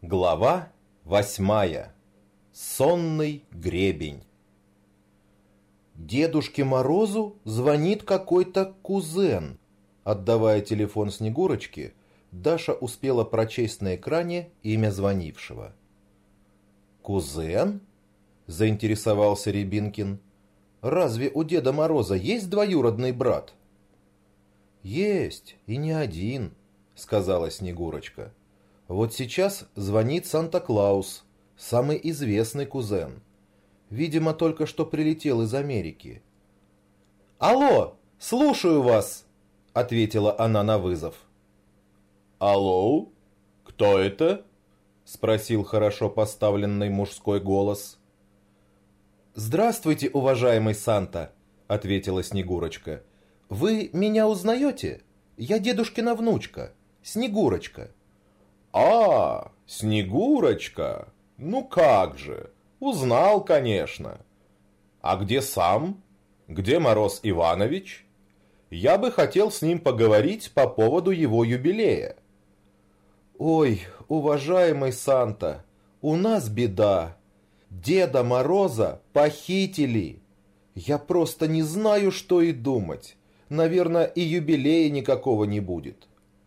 Глава 8. Сонный гребень. Дедушке Морозу звонит какой-то кузен. Отдавая телефон Снегурочке, Даша успела прочесть на экране имя звонившего. «Кузен?» – заинтересовался Рябинкин. «Разве у Деда Мороза есть двоюродный брат?» «Есть, и не один», – сказала Снегурочка. «Вот сейчас звонит Санта-Клаус, самый известный кузен. Видимо, только что прилетел из Америки». «Алло, слушаю вас!» – ответила она на вызов. «Алло? Кто это?» – спросил хорошо поставленный мужской голос. «Здравствуйте, уважаемый Санта!» – ответила Снегурочка. «Вы меня узнаете? Я дедушкина внучка, Снегурочка». «А, Снегурочка! Ну как же! Узнал, конечно! А где сам? Где Мороз Иванович? Я бы хотел с ним поговорить по поводу его юбилея». «Ой, уважаемый Санта, у нас беда. Деда Мороза похитили. Я просто не знаю, что и думать. Наверное, и юбилея никакого не будет».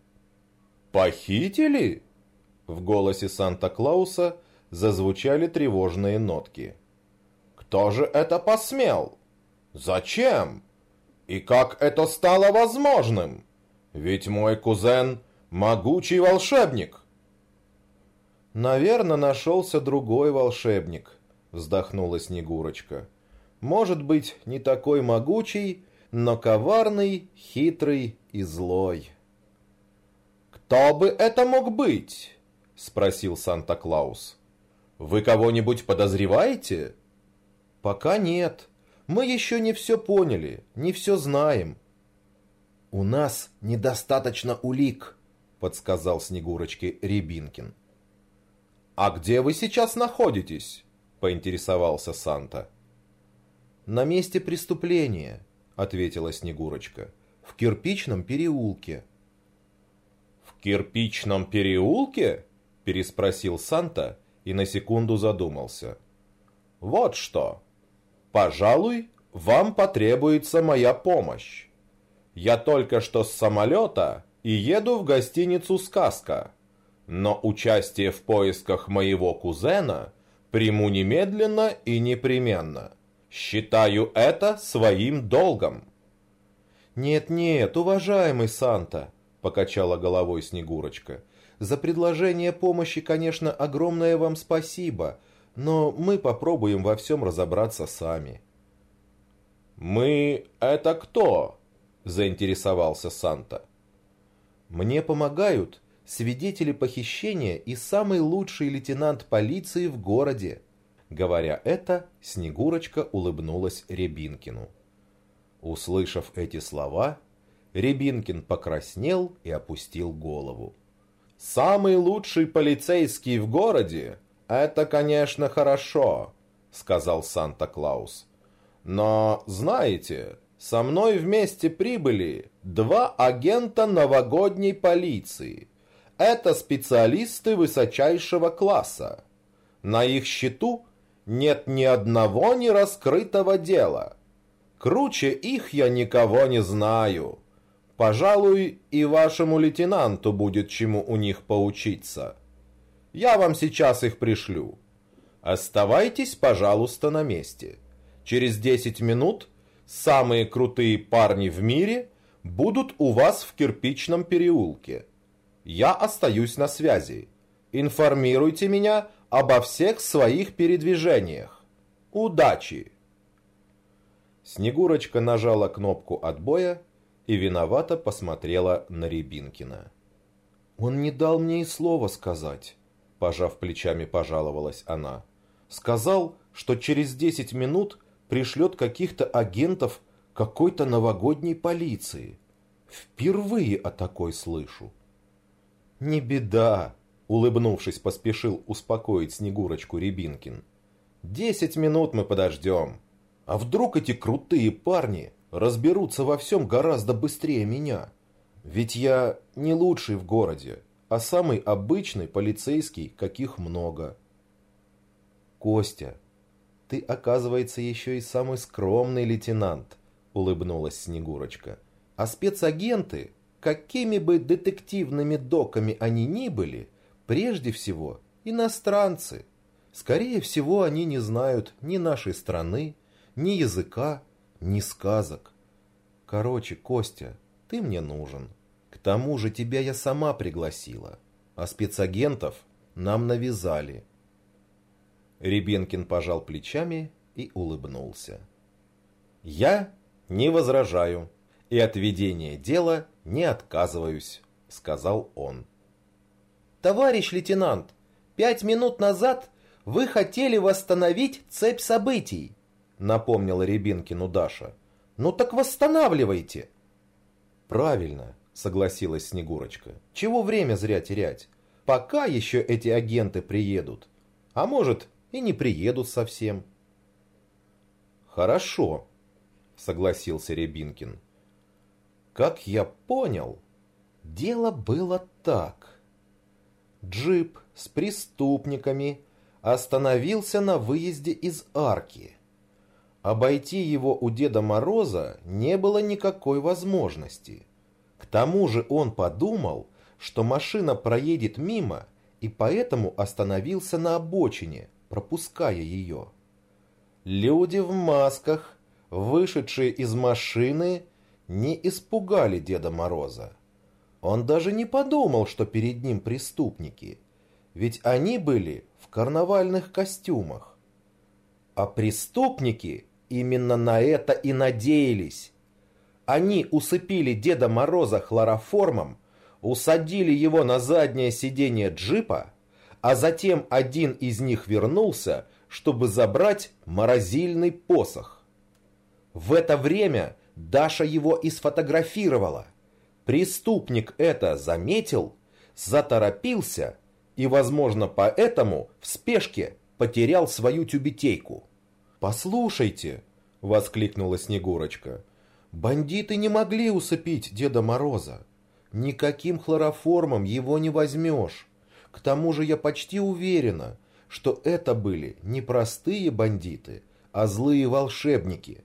«Похитили?» В голосе Санта-Клауса зазвучали тревожные нотки. «Кто же это посмел? Зачем? И как это стало возможным? Ведь мой кузен – могучий волшебник». «Наверное, нашелся другой волшебник», – вздохнула Снегурочка. «Может быть, не такой могучий, но коварный, хитрый и злой». «Кто бы это мог быть?» – спросил Санта-Клаус. «Вы кого-нибудь подозреваете?» «Пока нет. Мы еще не все поняли, не все знаем». «У нас недостаточно улик», – подсказал Снегурочке Рябинкин. «А где вы сейчас находитесь?» – поинтересовался Санта. «На месте преступления», – ответила Снегурочка. «В кирпичном переулке». «В кирпичном переулке?» – переспросил Санта и на секунду задумался. «Вот что. Пожалуй, вам потребуется моя помощь. Я только что с самолета и еду в гостиницу «Сказка». Но участие в поисках моего кузена приму немедленно и непременно. Считаю это своим долгом». «Нет-нет, уважаемый Санта», – покачала головой Снегурочка. «За предложение помощи, конечно, огромное вам спасибо, но мы попробуем во всем разобраться сами». «Мы – это кто?» – заинтересовался Санта. «Мне помогают свидетели похищения и самый лучший лейтенант полиции в городе». Говоря это, Снегурочка улыбнулась Рябинкину. Услышав эти слова, Рябинкин покраснел и опустил голову. «Самый лучший полицейский в городе – это, конечно, хорошо», – сказал Санта-Клаус. «Но, знаете, со мной вместе прибыли 2 агента новогодней полиции. Это специалисты высочайшего класса. На их счету нет ни одного нераскрытого дела. Круче их я никого не знаю. Пожалуй, и вашему лейтенанту будет чему у них поучиться. Я вам сейчас их пришлю. Оставайтесь, пожалуйста, на месте. Через 10 минут самые крутые парни в мире будут у вас в кирпичном переулке. Я остаюсь на связи. Информируйте меня обо всех своих передвижениях. Удачи!» Снегурочка нажала кнопку отбоя и виновато посмотрела на Рябинкина. «Он не дал мне и слова сказать», – пожав плечами, пожаловалась она. «Сказал, что через 10 минут пришлет каких-то агентов какой-то новогодней полиции. Впервые о такой слышу». «Не беда», – улыбнувшись, поспешил успокоить Снегурочку Рябинкин. 10 минут мы подождем. А вдруг эти крутые парни разберутся во всем гораздо быстрее меня? Ведь я не лучший в городе, а самый обычный полицейский, каких много. Костя, ты, оказывается, еще и самый скромный лейтенант, улыбнулась Снегурочка. А спецагенты, какими бы детективными доками они ни были, прежде всего иностранцы. Скорее всего, они не знают ни нашей страны, ни языка, ни сказок. Короче, Костя, ты мне нужен. К тому же тебя я сама пригласила, а спецагентов нам навязали. Рябинкин пожал плечами и улыбнулся. «Я не возражаю и от ведения дела не отказываюсь», — сказал он. «Товарищ лейтенант, 5 минут назад вы хотели восстановить цепь событий», — напомнила Рябинкину Даша. «Ну так восстанавливайте». «Правильно», — согласилась Снегурочка. «Чего время зря терять? Пока еще эти агенты приедут. А может, и не приедут совсем». «Хорошо», — согласился Рябинкин. «Как я понял, дело было так. Джип с преступниками остановился на выезде из арки. Обойти его у Деда Мороза не было никакой возможности. К тому же он подумал, что машина проедет мимо, и поэтому остановился на обочине, пропуская ее. Люди в масках, вышедшие из машины, не испугали Деда Мороза. Он даже не подумал, что перед ним преступники, ведь они были в карнавальных костюмах. А преступники именно на это и надеялись. Они усыпили Деда Мороза хлороформом, усадили его на заднее сиденье джипа, а затем один из них вернулся, чтобы забрать морозильный посох. В это время Даша его и сфотографировала. Преступник это заметил, заторопился и, возможно, поэтому в спешке потерял свою тюбетейку. «Послушайте», — воскликнула Снегурочка, — «бандиты не могли усыпить Деда Мороза. Никаким хлороформом его не возьмешь. К тому же я почти уверена, что это были не простые бандиты, а злые волшебники».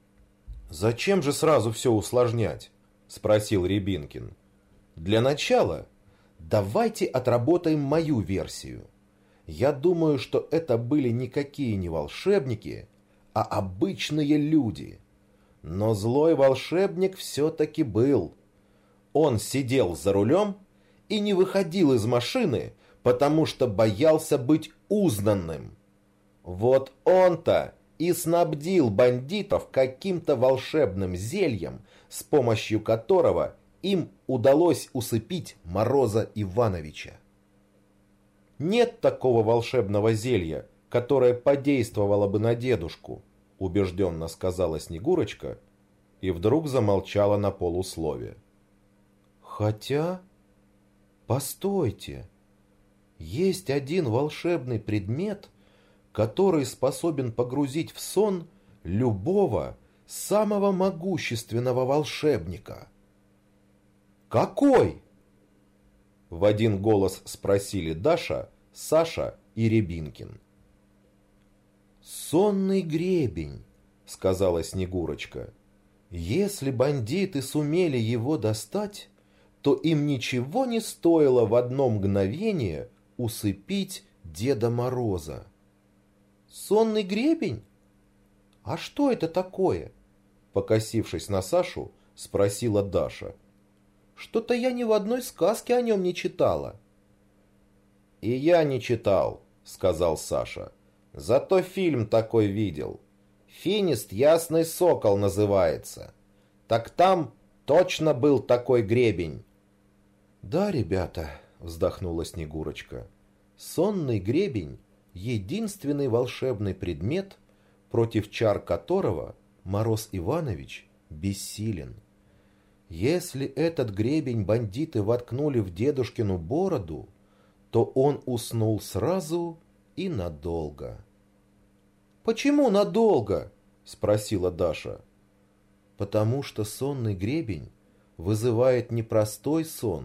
«Зачем же сразу все усложнять?» — спросил Рябинкин. «Для начала давайте отработаем мою версию. Я думаю, что это были никакие не волшебники, а обычные люди. Но злой волшебник все-таки был. Он сидел за рулем и не выходил из машины, потому что боялся быть узнанным. Вот он-то и снабдил бандитов каким-то волшебным зельем, с помощью которого им удалось усыпить Мороза Ивановича. «Нет такого волшебного зелья, которое подействовало бы на дедушку», убежденно сказала Снегурочка и вдруг замолчала на полуслове. «Хотя... постойте, есть один волшебный предмет, который способен погрузить в сон любого самого могущественного волшебника». «Какой?» В один голос спросили Даша, Саша и Рябинкин. «Сонный гребень», — сказала Снегурочка. «Если бандиты сумели его достать, то им ничего не стоило в одно мгновение усыпить Деда Мороза». «Сонный гребень? А что это такое?» Покосившись на Сашу, спросила Даша. «Что-то я ни в одной сказке о нем не читала». «И я не читал», — сказал Саша. «Зато фильм такой видел. «Финист Ясный Сокол» называется. Так там точно был такой гребень». «Да, ребята», — вздохнула Снегурочка, — «сонный гребень — единственный волшебный предмет, против чар которого Мороз Иванович бессилен. Если этот гребень бандиты воткнули в дедушкину бороду, то он уснул сразу и надолго». «Почему надолго?» — спросила Даша. «Потому что сонный гребень вызывает не простой сон,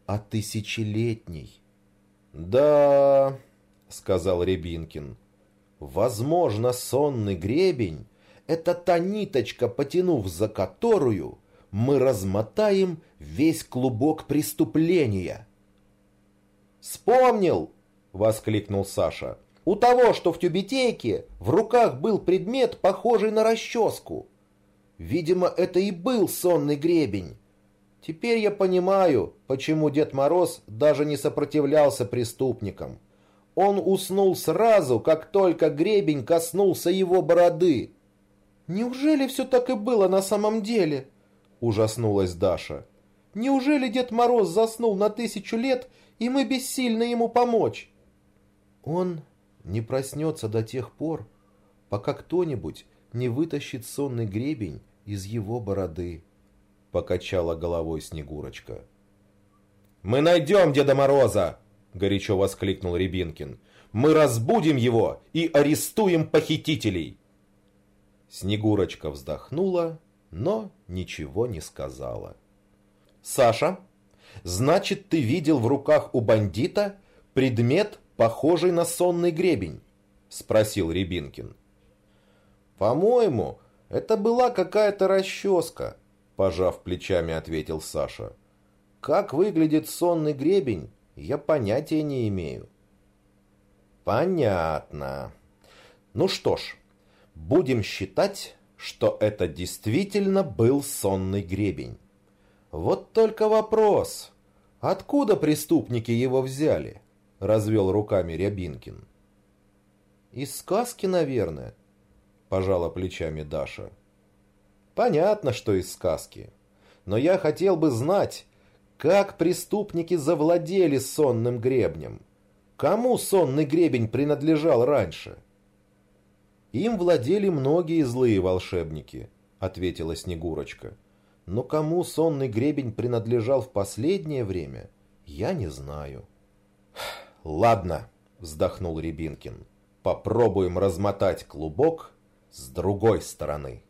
а тысячелетний. «Да», — сказал Рябинкин, — «возможно, сонный гребень — это та ниточка, потянув за которую мы размотаем весь клубок преступления». «Вспомнил!» — воскликнул Саша. «У того, что в тюбетейке, в руках был предмет, похожий на расческу. Видимо, это и был сонный гребень. Теперь я понимаю, почему Дед Мороз даже не сопротивлялся преступникам. Он уснул сразу, как только гребень коснулся его бороды». «Неужели все так и было на самом деле?» — ужаснулась Даша. «Неужели Дед Мороз заснул на 1000 лет, и мы бессильны ему помочь?» «Он не проснется до тех пор, пока кто-нибудь не вытащит сонный гребень из его бороды», — покачала головой Снегурочка. «Мы найдем Деда Мороза!» — горячо воскликнул Рябинкин. «Мы разбудим его и арестуем похитителей!» Снегурочка вздохнула, но ничего не сказала. «Саша, значит, ты видел в руках у бандита предмет, похожий на сонный гребень?» — спросил Рябинкин. «По-моему, это была какая-то расческа», — пожав плечами, ответил Саша. «Как выглядит сонный гребень, я понятия не имею». «Понятно. Ну что ж, будем считать, что это действительно был сонный гребень. Вот только вопрос, откуда преступники его взяли?» — развел руками Рябинкин. «Из сказки, наверное», — пожала плечами Даша. «Понятно, что из сказки. Но я хотел бы знать, как преступники завладели сонным гребнем. Кому сонный гребень принадлежал раньше?» «Им владели многие злые волшебники», — ответила Снегурочка. «Но кому сонный гребень принадлежал в последнее время, я не знаю». «Ладно», — вздохнул Рябинкин. «Попробуем размотать клубок с другой стороны».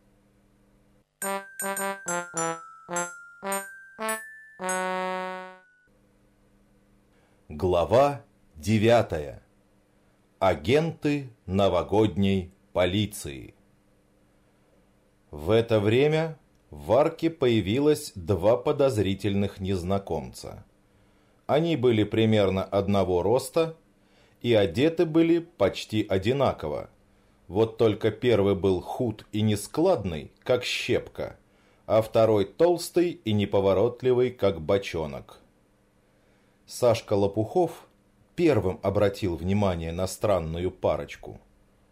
Глава 9. Агенты новогодней полиции. В это время в арке появилось 2 подозрительных незнакомца. Они были примерно одного роста и одеты были почти одинаково. Вот только первый был худ и нескладный, как щепка, а второй толстый и неповоротливый, как бочонок. Сашка Лопухов первым обратил внимание на странную парочку.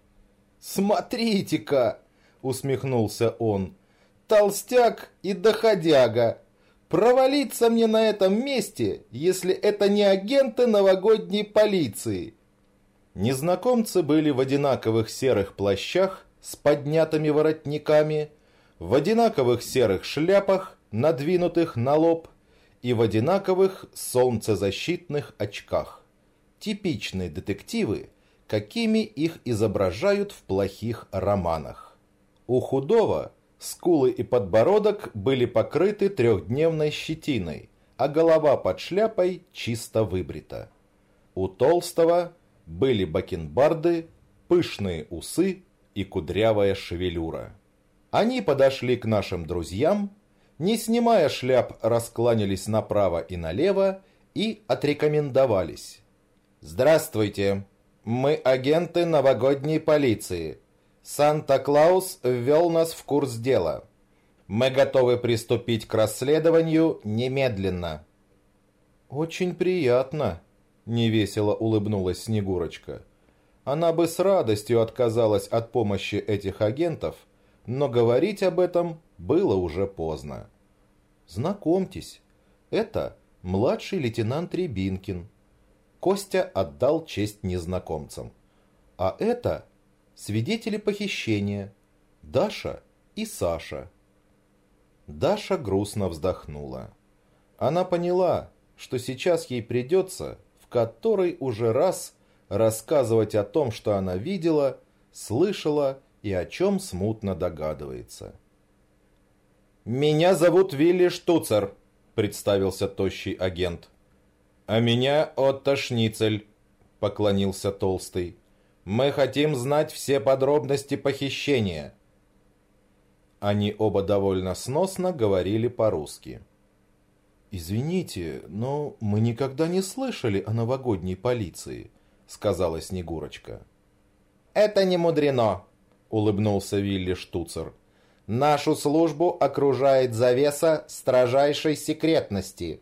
«Смотрите-ка!» — усмехнулся он. «Толстяк и доходяга! Провалиться мне на этом месте, если это не агенты новогодней полиции!» Незнакомцы были в одинаковых серых плащах с поднятыми воротниками, в одинаковых серых шляпах, надвинутых на лоб, и в одинаковых солнцезащитных очках. Типичные детективы, какими их изображают в плохих романах. У худого скулы и подбородок были покрыты 3-дневной щетиной, а голова под шляпой чисто выбрита. У толстого были бакенбарды, пышные усы и кудрявая шевелюра. Они подошли к нашим друзьям, не снимая шляп, раскланялись направо и налево и отрекомендовались. «Здравствуйте, мы агенты новогодней полиции. Санта-Клаус ввел нас в курс дела. Мы готовы приступить к расследованию немедленно». «Очень приятно», — невесело улыбнулась Снегурочка. Она бы с радостью отказалась от помощи этих агентов, но говорить об этом было уже поздно. «Знакомьтесь, это младший лейтенант Рябинкин». Костя отдал честь незнакомцам. «А это свидетели похищения, Даша и Саша». Даша грустно вздохнула. Она поняла, что сейчас ей придется в который уже раз рассказывать о том, что она видела, слышала и о чем смутно догадывается. «Меня зовут Вилли Штуцер», — представился тощий агент. «А меня Отто Шницель», — поклонился Толстый. «Мы хотим знать все подробности похищения». Они оба довольно сносно говорили по-русски. «Извините, но мы никогда не слышали о новогодней полиции», — сказала Снегурочка. «Это не мудрено», — улыбнулся Вилли Штуцер. «Нашу службу окружает завеса строжайшей секретности».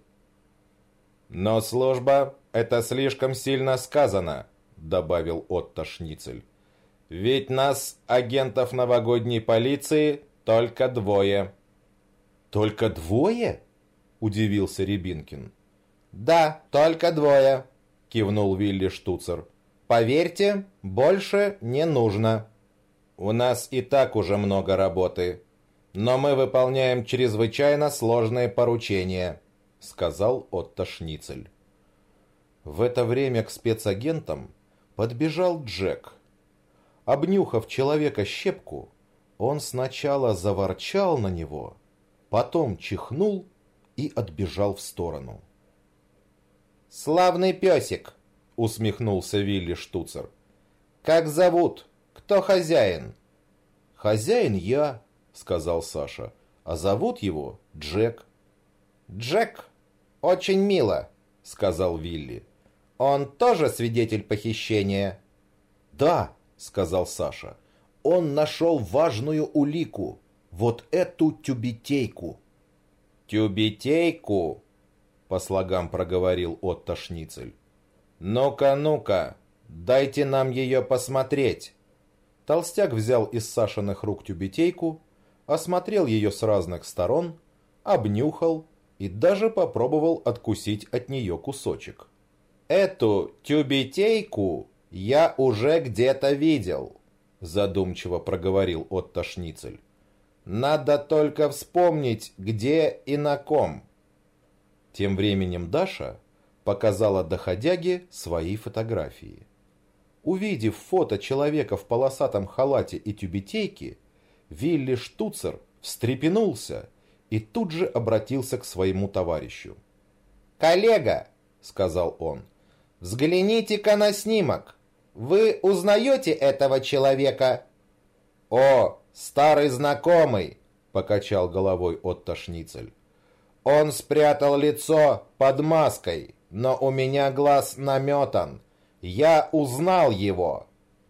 «Но служба — это слишком сильно сказано», — добавил Отто Шницель. «Ведь нас, агентов новогодней полиции, только двое». «Только двое?» — удивился Рябинкин. «Да, только двое», — кивнул Вилли Штуцер. «Поверьте, больше не нужно. У нас и так уже много работы, но мы выполняем чрезвычайно сложные поручения», — сказал Отто Шницель. В это время к спецагентам подбежал Джек. Обнюхав человека щепку, он сначала заворчал на него, потом чихнул и отбежал в сторону. «Славный песик», — усмехнулся Вилли Штуцер. «Как зовут? Кто хозяин?» «Хозяин я», — сказал Саша, — «а зовут его Джек». «Джек? Очень мило», — сказал Вилли. «Он тоже свидетель похищения?» «Да», — сказал Саша, — «он нашел важную улику, вот эту тюбетейку». «Тюбетейку?» — по слогам проговорил Отто Шницель. «Ну-ка, ну-ка, дайте нам ее посмотреть». Толстяк взял из Сашиных рук тюбетейку, осмотрел ее с разных сторон, обнюхал и даже попробовал откусить от нее кусочек. «Эту тюбетейку я уже где-то видел», — задумчиво проговорил Отто Шницель. «Надо только вспомнить, где и на ком». Тем временем Даша показала доходяге свои фотографии. Увидев фото человека в полосатом халате и тюбетейке, Вилли Штуцер встрепенулся и тут же обратился к своему товарищу. «Коллега», — сказал он, — «взгляните-ка на снимок. Вы узнаете этого человека?» «О, старый знакомый», — покачал головой Отто Шницель. «Он спрятал лицо под маской, но у меня глаз наметан. Я узнал его».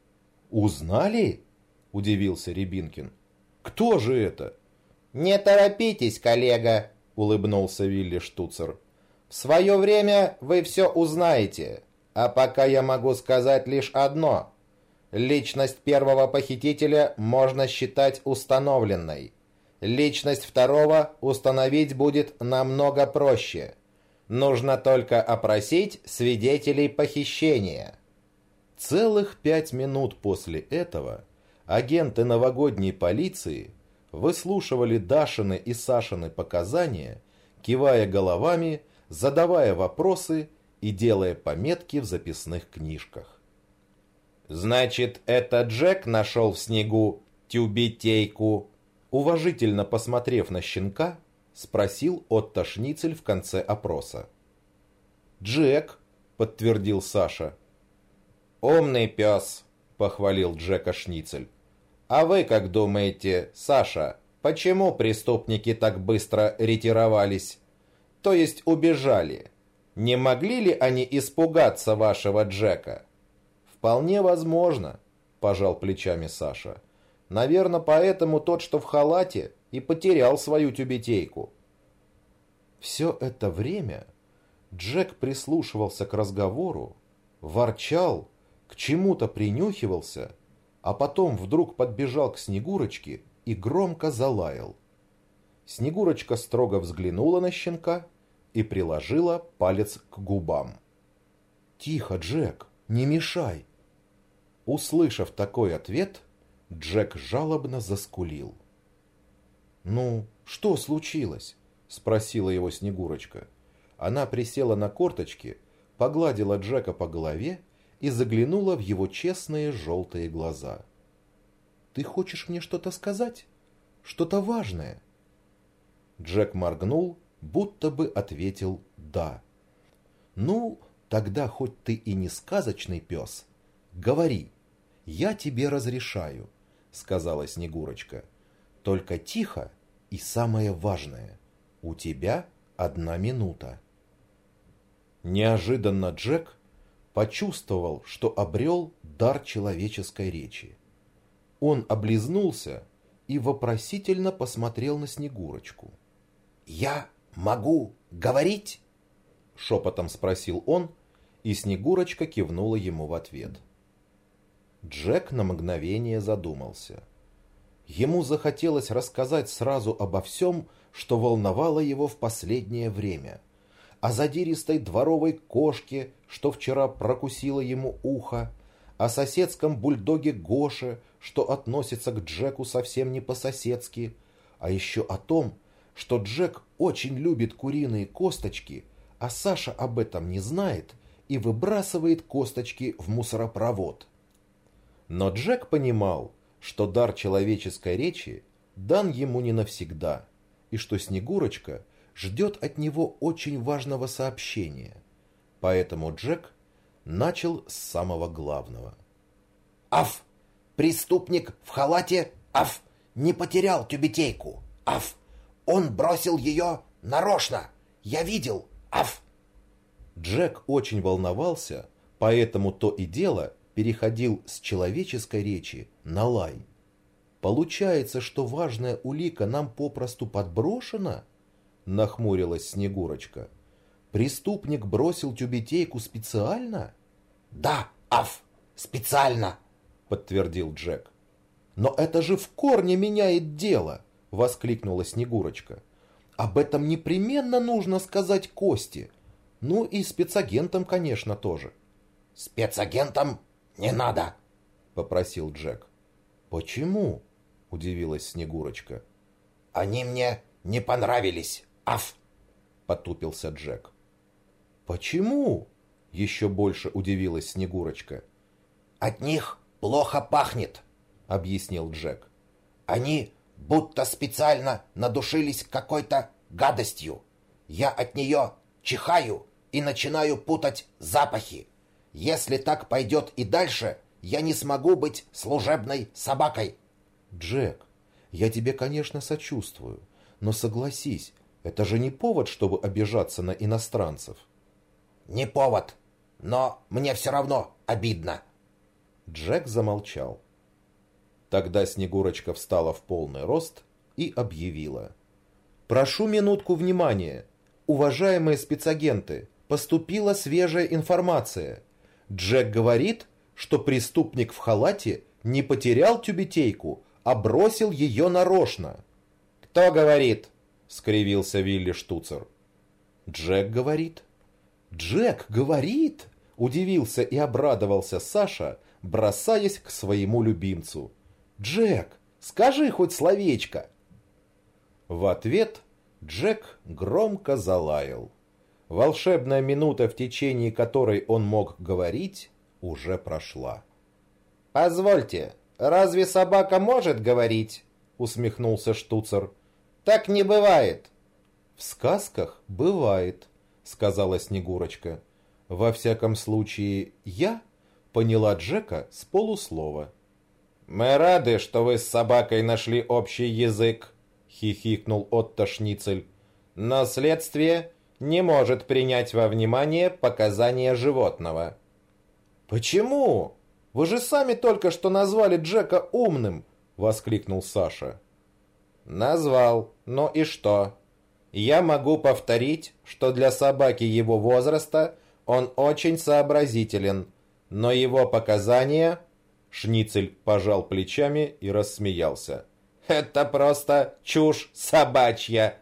«Узнали?» — удивился Рябинкин. «Кто же это?» «Не торопитесь, коллега», — улыбнулся Вилли Штуцер. «В свое время вы все узнаете, а пока я могу сказать лишь одно. Личность первого похитителя можно считать установленной. Личность второго установить будет намного проще. Нужно только опросить свидетелей похищения». Целых 5 минут после этого агенты новогодней полиции выслушивали Дашины и Сашины показания, кивая головами, задавая вопросы и делая пометки в записных книжках. «Значит, это Джек нашел в снегу тюбетейку?» Уважительно посмотрев на щенка, спросил Отто Шницель в конце опроса. «Джек», — подтвердил Саша. «Умный пес», — похвалил Джека Шницель. «А вы как думаете, Саша, почему преступники так быстро ретировались? То есть убежали? Не могли ли они испугаться вашего Джека?» «Вполне возможно», — пожал плечами Саша. «Наверное, поэтому тот, что в халате, и потерял свою тюбетейку». Все это время Джек прислушивался к разговору, ворчал, к чему-то принюхивался, а потом вдруг подбежал к Снегурочке и громко залаял. Снегурочка строго взглянула на щенка и приложила палец к губам. «Тихо, Джек, не мешай!» Услышав такой ответ, Джек жалобно заскулил. «Ну, что случилось?» — спросила его Снегурочка. Она присела на корточки, погладила Джека по голове и заглянула в его честные желтые глаза. «Ты хочешь мне что-то сказать? Что-то важное?» Джек моргнул, будто бы ответил «да». Ну, тогда хоть ты и не сказочный пес, говори, я тебе разрешаю, сказала Снегурочка. Только тихо и самое важное, у тебя 1 минута. Неожиданно Джек почувствовал, что обрел дар человеческой речи. Он облизнулся и вопросительно посмотрел на Снегурочку. «Я могу говорить?» — шепотом спросил он, и Снегурочка кивнула ему в ответ. Джек на мгновение задумался. Ему захотелось рассказать сразу обо всем, что волновало его в последнее время. О задиристой дворовой кошке, что вчера прокусила ему ухо, о соседском бульдоге Гоше, что относится к Джеку совсем не по-соседски, а еще о том, что Джек очень любит куриные косточки, а Саша об этом не знает и выбрасывает косточки в мусоропровод. Но Джек понимал, что дар человеческой речи дан ему не навсегда, и что Снегурочка ждет от него очень важного сообщения. Поэтому Джек начал с самого главного. «Аф! Преступник в халате, аф! Не потерял тюбетейку, аф! Он бросил ее нарочно! Я видел, аф!» Джек очень волновался, поэтому то и дело переходил с человеческой речи на лай. «Получается, что важная улика нам попросту подброшена?» — нахмурилась Снегурочка. «Преступник бросил тюбетейку специально?» «Да, аф, специально!» — подтвердил Джек. «Но это же в корне меняет дело!» — воскликнула Снегурочка. «Об этом непременно нужно сказать Косте. Ну и спецагентам, конечно, тоже». «Спецагентам не надо!» — попросил Джек. «Почему?» — удивилась Снегурочка. «Они мне не понравились, аф!» — потупился Джек. «Почему?» — еще больше удивилась Снегурочка. «От них плохо пахнет», — объяснил Джек. «Они будто специально надушились какой-то гадостью. Я от нее чихаю и начинаю путать запахи. Если так пойдет и дальше, я не смогу быть служебной собакой». «Джек, я тебе, конечно, сочувствую, но согласись, это же не повод, чтобы обижаться на иностранцев». «Не повод, но мне все равно обидно». Джек замолчал. Тогда Снегурочка встала в полный рост и объявила. «Прошу минутку внимания. Уважаемые спецагенты, поступила свежая информация. Джек говорит, что преступник в халате не потерял тюбетейку, а бросил ее нарочно». «Кто говорит?» — скривился Вилли Штуцер. «Джек говорит». «Джек говорит?» — удивился и обрадовался Саша, бросаясь к своему любимцу. «Джек, скажи хоть словечко!» В ответ Джек громко залаял. Волшебная минута, в течение которой он мог говорить, уже прошла. «Позвольте, разве собака может говорить?» — усмехнулся Штуцер. «Так не бывает». «В сказках бывает», — сказала Снегурочка. «Во всяком случае, я поняла Джека с полуслова». «Мы рады, что вы с собакой нашли общий язык», — хихикнул Отто Шницель. «Но следствие не может принять во внимание показания животного». «Почему? Вы же сами только что назвали Джека умным!» — воскликнул Саша. «Назвал. Ну и что? Я могу повторить, что для собаки его возраста он очень сообразителен, но его показания...» Шницель пожал плечами и рассмеялся. «Это просто чушь собачья!»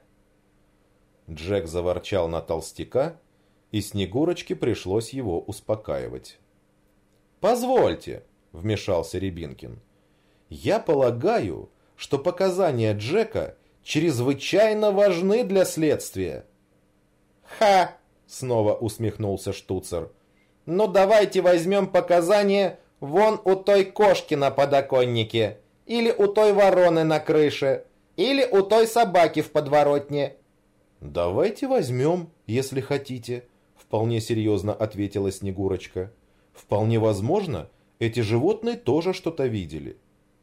Джек заворчал на толстяка, и Снегурочке пришлось его успокаивать. «Позвольте», — вмешался Рябинкин. «Я полагаю, что показания Джека чрезвычайно важны для следствия». «Ха!» — снова усмехнулся Штуцер. «Ну давайте возьмем показания вон у той кошки на подоконнике, или у той вороны на крыше, или у той собаки в подворотне». «Давайте возьмем, если хотите», — вполне серьезно ответила Снегурочка. Вполне возможно, эти животные тоже что-то видели.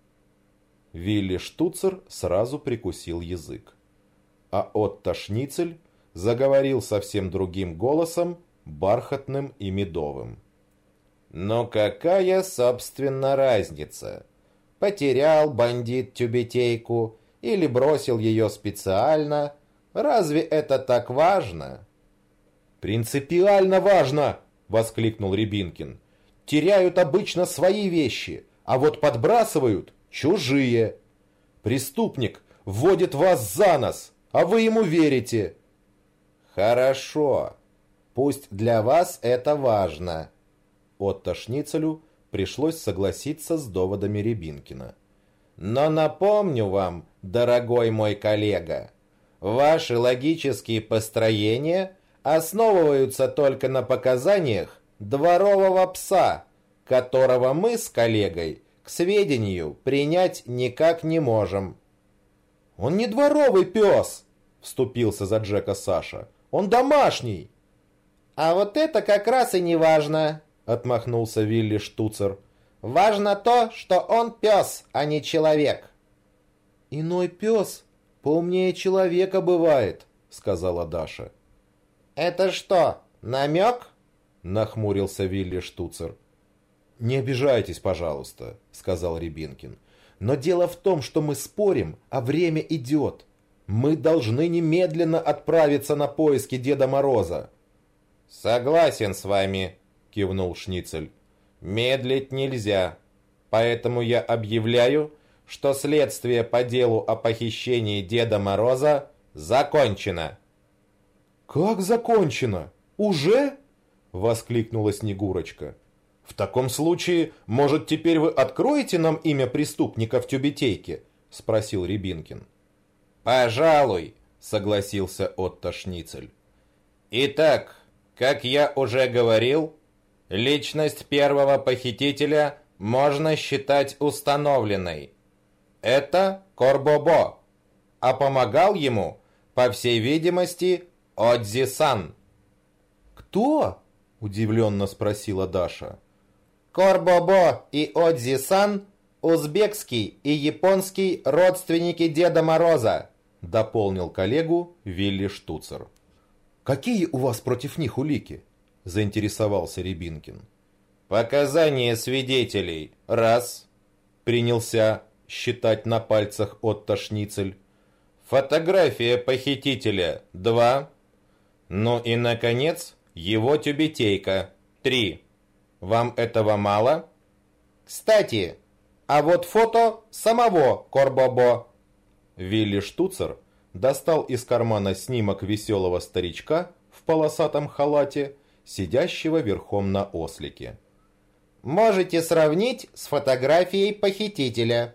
Вилли Штуцер сразу прикусил язык. А Отто Шницель заговорил совсем другим голосом, бархатным и медовым. «Но какая, собственно, разница? Потерял бандит тюбетейку или бросил ее специально? Разве это так важно?» «Принципиально важно!» — воскликнул Рябинкин. «Теряют обычно свои вещи, а вот подбрасывают чужие. Преступник вводит вас за нос, а вы ему верите». «Хорошо, пусть для вас это важно». Отто Шницелю пришлось согласиться с доводами Рябинкина. «Но напомню вам, дорогой мой коллега, ваши логические построения основываются только на показаниях дворового пса, которого мы с коллегой к сведению принять никак не можем». «Он не дворовый пес!» — вступился за Джека Саша. «Он домашний!» «А вот это как раз и не важно!» — отмахнулся Вилли Штуцер. «Важно то, что он пес, а не человек». «Иной пес поумнее человека бывает», — сказала Даша. «Это что, намек?» — нахмурился Вилли Штуцер. «Не обижайтесь, пожалуйста», — сказал Рябинкин. «Но дело в том, что мы спорим, а время идет. Мы должны немедленно отправиться на поиски Деда Мороза». «Согласен с вами», — кивнул Шницель. «Медлить нельзя, поэтому я объявляю, что следствие по делу о похищении Деда Мороза закончено». «Как закончено? Уже?» — воскликнула Снегурочка. «В таком случае, может, теперь вы откроете нам имя преступника в тюбетейке?» — спросил Рябинкин. «Пожалуй», — согласился Отто Шницель. «Итак, как я уже говорил, личность первого похитителя можно считать установленной. Это Корбобо, а помогал ему, по всей видимости, Одзи-сан». «Кто?» — удивленно спросила Даша. «Корбобо и Одзи-сан — узбекский и японский родственники Деда Мороза», — дополнил коллегу Вилли Штуцер. «Какие у вас против них улики?» — заинтересовался Рябинкин. «Показания свидетелей — раз», — принялся считать на пальцах Отто Шницель. «Фотография похитителя — 2. Ну и, наконец, его тюбетейка — 3. Вам этого мало?» «Кстати, а вот фото самого Корбобо». Вилли Штуцер достал из кармана снимок веселого старичка в полосатом халате, сидящего верхом на ослике. «Можете сравнить с фотографией похитителя».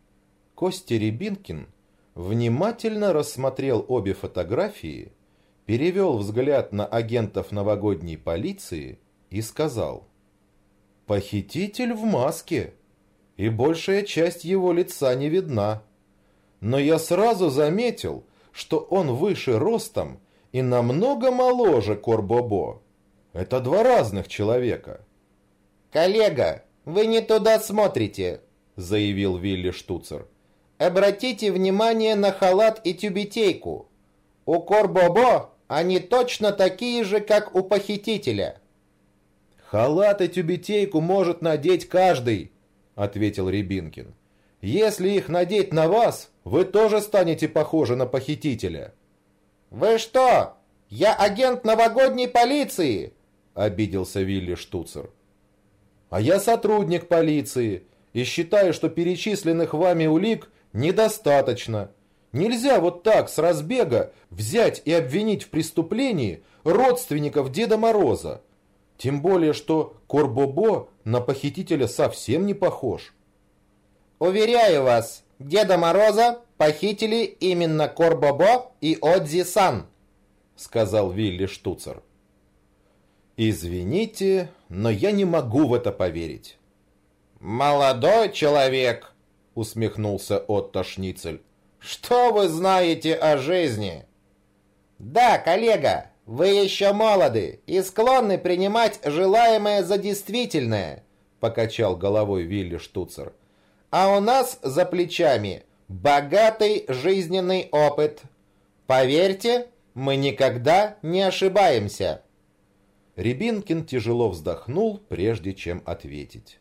Костя Рябинкин внимательно рассмотрел обе фотографии, перевел взгляд на агентов новогодней полиции и сказал: «Похититель в маске, и большая часть его лица не видна. Но я сразу заметил, что он выше ростом и намного моложе Корбобо. Это два разных человека». «Коллега, вы не туда смотрите», — заявил Вилли Штуцер. «Обратите внимание на халат и тюбетейку. У Корбобо они точно такие же, как у похитителя». «Халат и тюбетейку может надеть каждый», — ответил Рябинкин. «Если их надеть на вас, вы тоже станете похожи на похитителя». «Вы что? Я агент новогодней полиции!» — обиделся Вилли Штуцер. «А я сотрудник полиции и считаю, что перечисленных вами улик недостаточно. Нельзя вот так с разбега взять и обвинить в преступлении родственников Деда Мороза. Тем более, что Корбобо на похитителя совсем не похож». «Уверяю вас, Деда Мороза похитили именно Корбобо и Одзи-сан», — сказал Вилли Штуцер. «Извините, но я не могу в это поверить». «Молодой человек», — усмехнулся Отто Шницель, — «что вы знаете о жизни?» «Да, коллега, «Вы еще молоды и склонны принимать желаемое за действительное», — покачал головой Вилли Штуцер. «А у нас за плечами богатый жизненный опыт. Поверьте, мы никогда не ошибаемся». Рябинкин тяжело вздохнул, прежде чем ответить.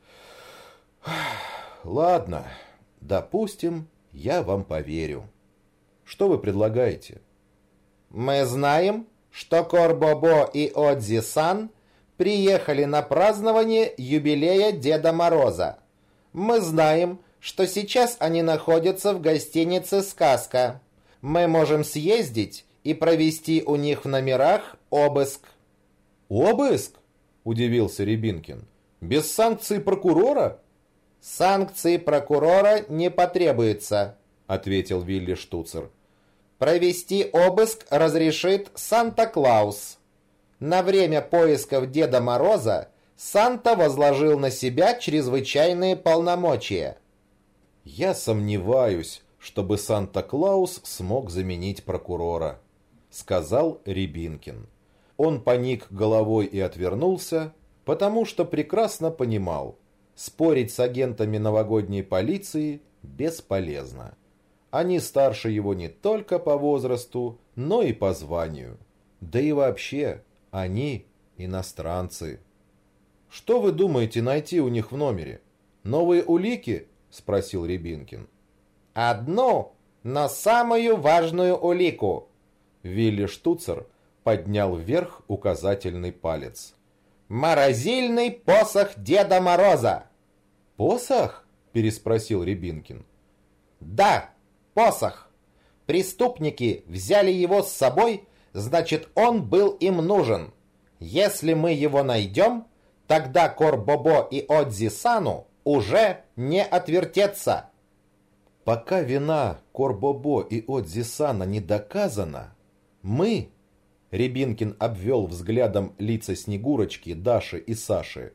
«Ладно, допустим, я вам поверю. Что вы предлагаете?» «Мы знаем, что Корбобо и Одзи-сан приехали на празднование юбилея Деда Мороза. Мы знаем, что сейчас они находятся в гостинице «Сказка». Мы можем съездить и провести у них в номерах обыск». «Обыск?» – удивился Рябинкин. «Без санкции прокурора?» «Санкции прокурора не потребуется», — ответил Вилли Штуцер. «Провести обыск разрешит Санта-Клаус. На время поисков Деда Мороза Санта возложил на себя чрезвычайные полномочия». «Я сомневаюсь, чтобы Санта-Клаус смог заменить прокурора», — сказал Рябинкин. Он поник головой и отвернулся, потому что прекрасно понимал, спорить с агентами новогодней полиции бесполезно. Они старше его не только по возрасту, но и по званию. Да и вообще, они иностранцы. «Что вы думаете найти у них в номере? Новые улики?» – спросил Рябинкин. «Одну, но самую важную улику». Вилли Штуцер поднял вверх указательный палец. «Морозильный посох Деда Мороза». «Посох?» – переспросил Рябинкин. «Да, посох. Преступники взяли его с собой, значит, он был им нужен. Если мы его найдем, тогда Корбобо и Одзи-сану уже не отвертеться». «Пока вина Корбобо и Одзи-сана не доказана, мы...» Рябинкин обвел взглядом лица Снегурочки, Даши и Саши.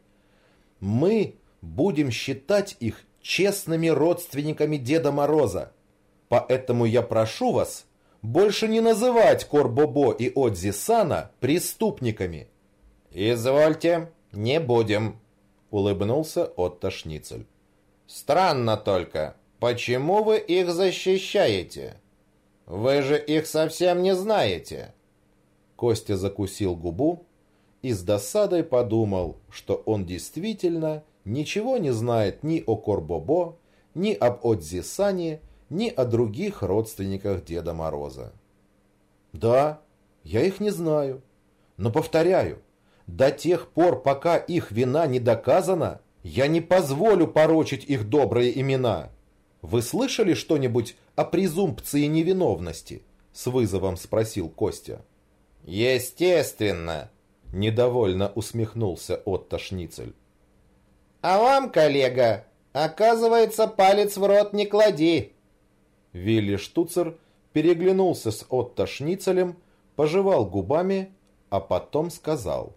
«Мы будем считать их честными родственниками Деда Мороза. Поэтому я прошу вас больше не называть Корбобо и Одзи-сана преступниками». «Извольте, не будем», — улыбнулся Отто Шницель. «Странно только, почему вы их защищаете? Вы же их совсем не знаете». Костя закусил губу и с досадой подумал, что он действительно ничего не знает ни о Корбобо, ни об Одзи-сане, ни о других родственниках Деда Мороза. «Да, я их не знаю, но, повторяю, до тех пор, пока их вина не доказана, я не позволю порочить их добрые имена. Вы слышали что-нибудь о презумпции невиновности?» — с вызовом спросил Костя. «Естественно», — недовольно усмехнулся Отто Шницель. «А вам, коллега, оказывается, палец в рот не клади». Вилли Штуцер переглянулся с Отто Шницелем, пожевал губами, а потом сказал: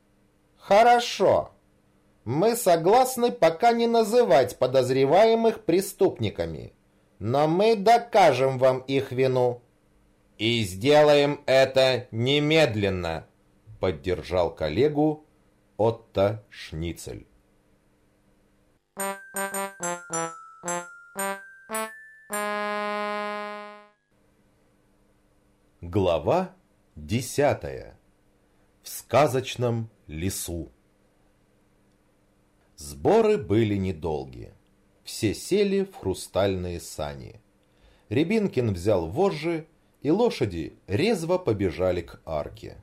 «Хорошо. Мы согласны пока не называть подозреваемых преступниками, но мы докажем вам их вину». «И сделаем это немедленно», — поддержал коллегу Отто Шницель. Глава 10. В сказочном лесу. Сборы были недолгие. Все сели в хрустальные сани. Рябинкин взял вожжи, и лошади резво побежали к арке.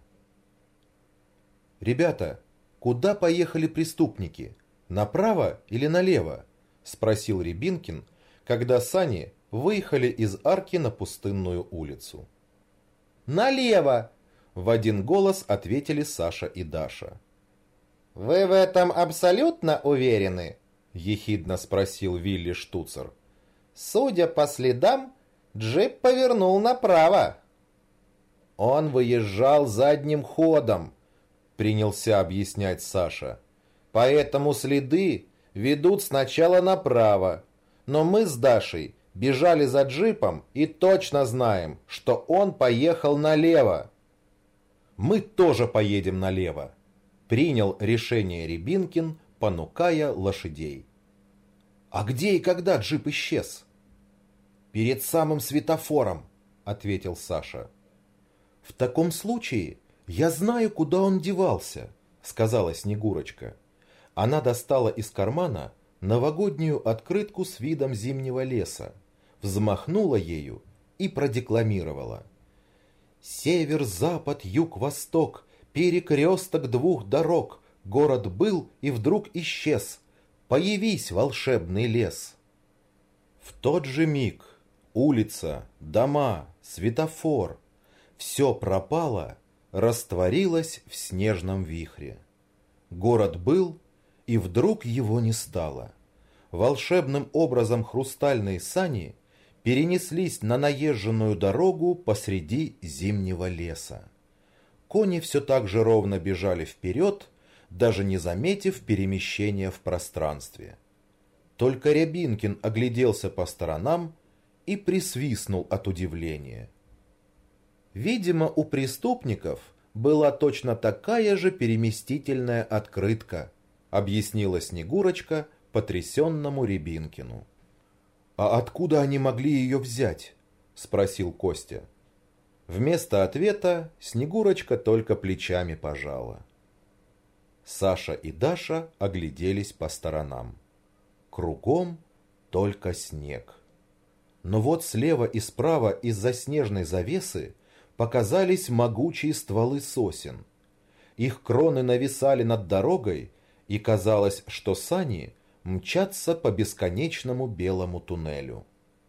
«Ребята, куда поехали преступники? Направо или налево?» – спросил Рябинкин, когда сани выехали из арки на пустынную улицу. «Налево!» – в один голос ответили Саша и Даша. «Вы в этом абсолютно уверены?» – ехидно спросил Вилли Штуцер. «Судя по следам, джип повернул направо». «Он выезжал задним ходом», — принялся объяснять Саша. «Поэтому следы ведут сначала направо. Но мы с Дашей бежали за джипом и точно знаем, что он поехал налево». Мы тоже поедем налево. Принял решение Рябинкин, понукая лошадей. А где и когда джип исчез? Перед самым светофором, ответил Саша. В таком случае я знаю, куда он девался, сказала Снегурочка. Она достала из кармана новогоднюю открытку с видом зимнего леса, взмахнула ею и продекламировала. Север, запад, юг, восток, перекресток двух дорог, город был и вдруг исчез. Появись, волшебный лес. В тот же миг улица, дома, светофор — все пропало, растворилось в снежном вихре. Город был, и вдруг его не стало. Волшебным образом хрустальные сани перенеслись на наезженную дорогу посреди зимнего леса. Кони все так же ровно бежали вперед, даже не заметив перемещения в пространстве. Только Рябинкин огляделся по сторонам и присвистнул от удивления. Видимо, у преступников была точно такая же переместительная открытка, объяснила Снегурочка потрясенному Рябинкину. «А откуда они могли ее взять?» – спросил Костя. Вместо ответа Снегурочка только плечами пожала. Саша и Даша огляделись по сторонам. Кругом только снег. Но вот слева и справа из-за снежной завесы показались могучие стволы сосен. Их кроны нависали над дорогой, и казалось, что сани мчатся по бесконечному белому туннелю.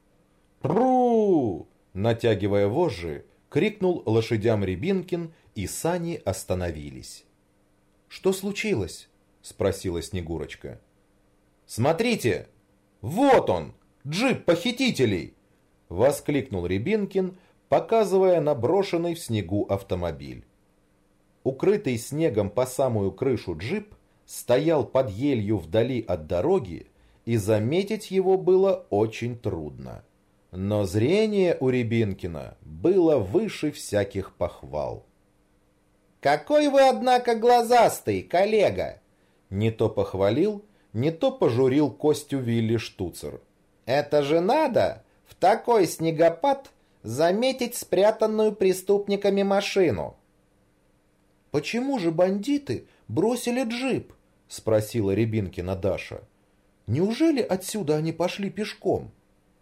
«Пру!» — натягивая вожжи, крикнул лошадям Рябинкин, и сани остановились. «Что случилось?» — спросила Снегурочка. «Смотрите! Вот он! Джип похитителей!» — воскликнул Рябинкин, показывая на брошенный в снегу автомобиль. Укрытый снегом по самую крышу джип стоял под елью вдали от дороги, и заметить его было очень трудно. Но зрение у Рябинкина было выше всяких похвал. «Какой вы, однако, глазастый, коллега!» Не то похвалил, не то пожурил Костю Вилли Штуцер. «Это же надо в такой снегопад заметить спрятанную преступниками машину!» «Почему же бандиты бросили джип?» — спросила Рябинкина Даша. «Неужели отсюда они пошли пешком?»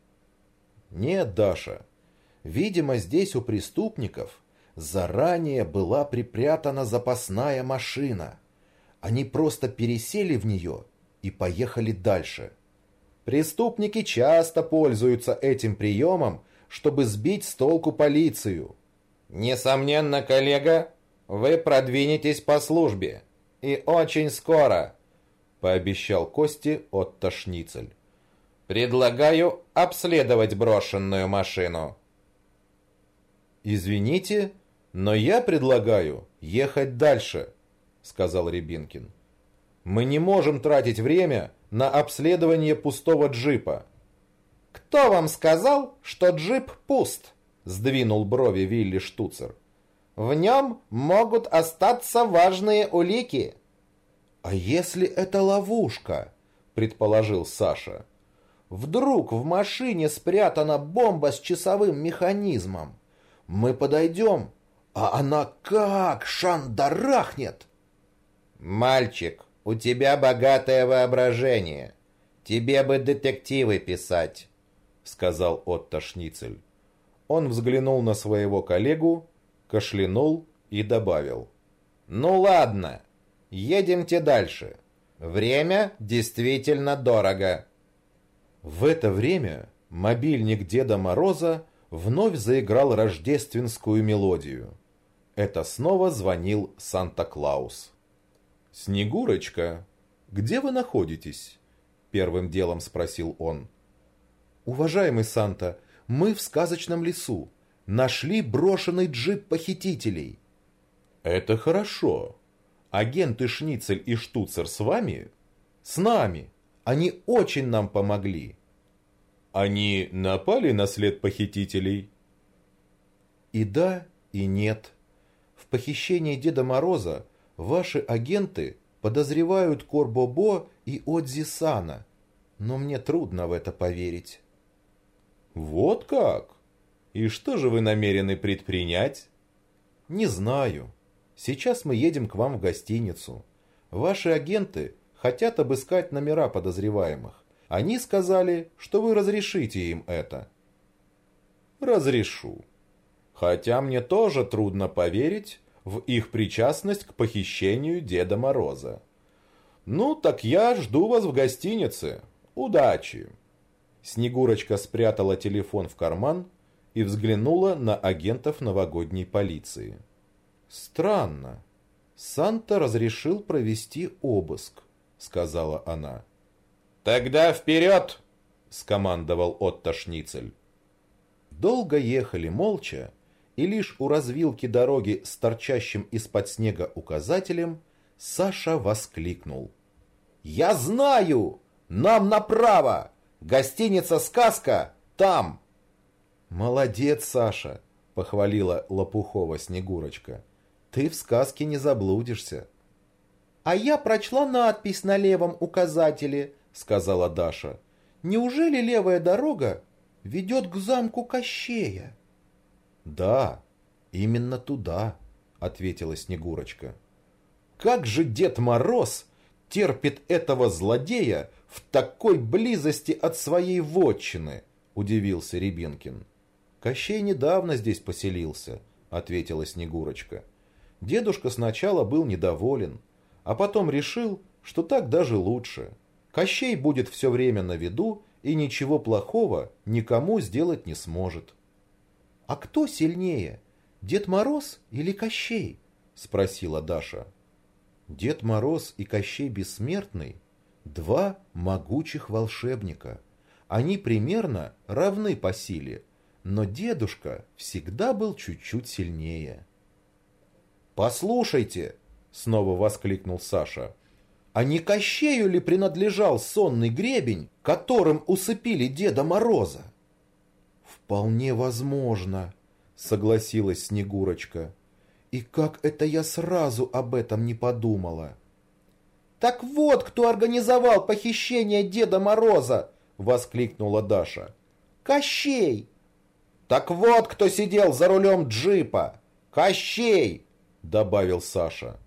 «Нет, Даша. Видимо, здесь у преступников заранее была припрятана запасная машина. Они просто пересели в нее и поехали дальше. Преступники часто пользуются этим приемом, чтобы сбить с толку полицию». «Несомненно, коллега, вы продвинетесь по службе. И очень скоро», — пообещал Косте Отто Шницель. «Предлагаю обследовать брошенную машину». «Извините, но я предлагаю ехать дальше», — сказал Рябинкин. «Мы не можем тратить время на обследование пустого джипа». «Кто вам сказал, что джип пуст?» — сдвинул брови Вилли Штуцер. «В нем могут остаться важные улики». «А если это ловушка?» — предположил Саша. «Вдруг в машине спрятана бомба с часовым механизмом? Мы подойдем, а она как шандарахнет!» «Мальчик, у тебя богатое воображение. Тебе бы детективы писать», — сказал Отто Шницель. Он взглянул на своего коллегу, кашлянул и добавил. «Ну ладно, едемте дальше. Время действительно дорого». В это время мобильник Деда Мороза вновь заиграл рождественскую мелодию. Это снова звонил Санта-Клаус. «Снегурочка, где вы находитесь?» — первым делом спросил он. «Уважаемый Санта, мы в сказочном лесу. Нашли брошенный джип похитителей». «Это хорошо. Агенты Шницель и Штуцер с вами?» «С нами. Они очень нам помогли». «Они напали на след похитителей?» «И да, и нет. В похищении Деда Мороза ваши агенты подозревают Корбобо и Одзи-сана, но мне трудно в это поверить». «Вот как? И что же вы намерены предпринять?» «Не знаю. Сейчас мы едем к вам в гостиницу. Ваши агенты хотят обыскать номера подозреваемых. Они сказали, что вы разрешите им это». «Разрешу. Хотя мне тоже трудно поверить в их причастность к похищению Деда Мороза. Ну, так я жду вас в гостинице. Удачи!» Снегурочка спрятала телефон в карман и взглянула на агентов новогодней полиции. «Странно. Санта разрешил провести обыск», — сказала она. «Тогда вперед!» — скомандовал Отто Шницель. Долго ехали молча, и лишь у развилки дороги с торчащим из-под снега указателем Саша воскликнул: «Я знаю! Нам направо! Гостиница «Сказка» там!» «Молодец, Саша!» — похвалила Лопухова Снегурочка. «Ты в сказке не заблудишься». «А я прочла надпись на левом указателе», — сказала Даша. «Неужели левая дорога ведет к замку Кощея?» «Да, именно туда», — ответила Снегурочка. «Как же Дед Мороз терпит этого злодея в такой близости от своей вотчины?» — удивился Рябинкин. «Кощей недавно здесь поселился», — ответила Снегурочка. «Дедушка сначала был недоволен, а потом решил, что так даже лучше. Кощей будет все время на виду и ничего плохого никому сделать не сможет». «А кто сильнее, Дед Мороз или Кощей?» — спросила Даша. «Дед Мороз и Кощей Бессмертный — два могучих волшебника. Они примерно равны по силе, но дедушка всегда был чуть-чуть сильнее». «Послушайте!» — снова воскликнул Саша. «А не Кощею ли принадлежал сонный гребень, которым усыпили Деда Мороза?» «Вполне возможно», — согласилась Снегурочка. «И как это я сразу об этом не подумала?» «Так вот, кто организовал похищение Деда Мороза!» — воскликнула Даша. «Кощей!» «Так вот, кто сидел за рулем джипа! Кощей!» — добавил Саша.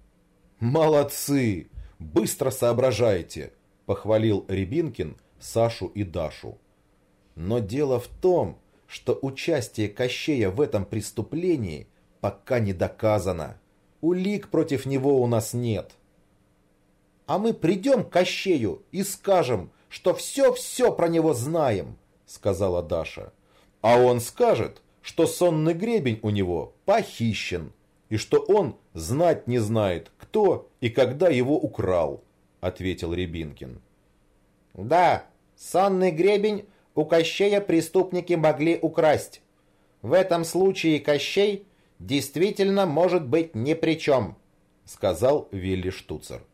«Молодцы! Быстро соображаете!» — похвалил Рябинкин Сашу и Дашу. «Но дело в том, что участие Кощея в этом преступлении пока не доказано. Улик против него у нас нет». «А мы придем к Кощею и скажем, что все-все про него знаем», — сказала Даша. «А он скажет, что сонный гребень у него похищен, и что он знать не знает, кто и когда его украл», — ответил Рябинкин. Да, сонный гребень у Кощея преступники могли украсть. В этом случае Кощей действительно может быть ни при чем, сказал Вилли Штуцер.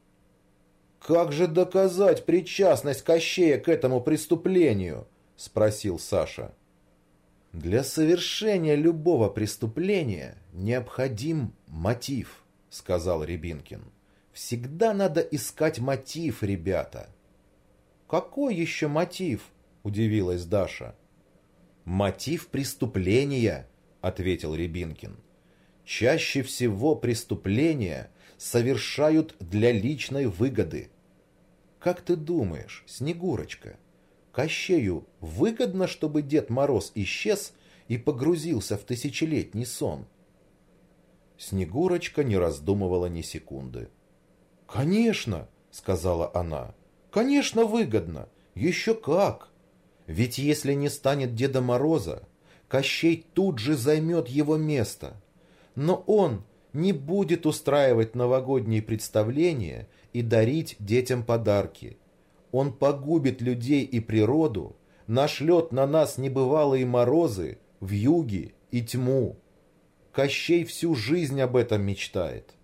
«Как же доказать причастность Кощея к этому преступлению?» — спросил Саша. «Для совершения любого преступления необходим мотив», — сказал Рябинкин. «Всегда надо искать мотив, ребята». «Какой еще мотив?» — удивилась Даша. «Мотив преступления», — ответил Рябинкин. «Чаще всего преступления совершают для личной выгоды. Как ты думаешь, Снегурочка, Кощею выгодно, чтобы Дед Мороз исчез и погрузился в тысячелетний сон?» Снегурочка не раздумывала ни секунды. «Конечно», — сказала она, — «конечно выгодно, еще как. Ведь если не станет Деда Мороза, Кощей тут же займет его место. Но он не будет устраивать новогодние представления и дарить детям подарки. Он погубит людей и природу, нашлет на нас небывалые морозы, вьюги и тьму. Кощей всю жизнь об этом мечтает».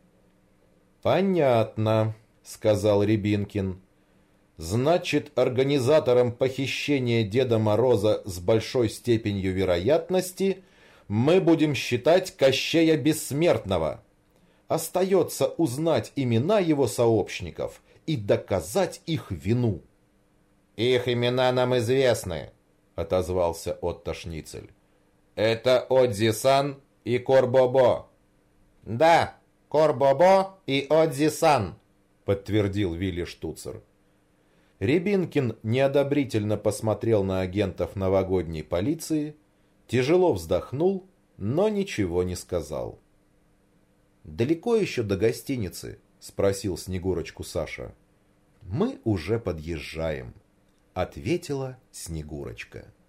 «Понятно», — сказал Рябинкин. «Значит, организаторам похищения Деда Мороза с большой степенью вероятности мы будем считать Кощея Бессмертного. Остается узнать имена его сообщников и доказать их вину». «Их имена нам известны», — отозвался Отто Шницель. «Это Одзи-сан и Корбобо». «Да, Корбобо и Одзи-сан», — подтвердил Вилли Штуцер. Рябинкин неодобрительно посмотрел на агентов новогодней полиции, тяжело вздохнул, но ничего не сказал. «Далеко еще до гостиницы?» — спросил Снегурочку Саша. «Мы уже подъезжаем», — ответила Снегурочка.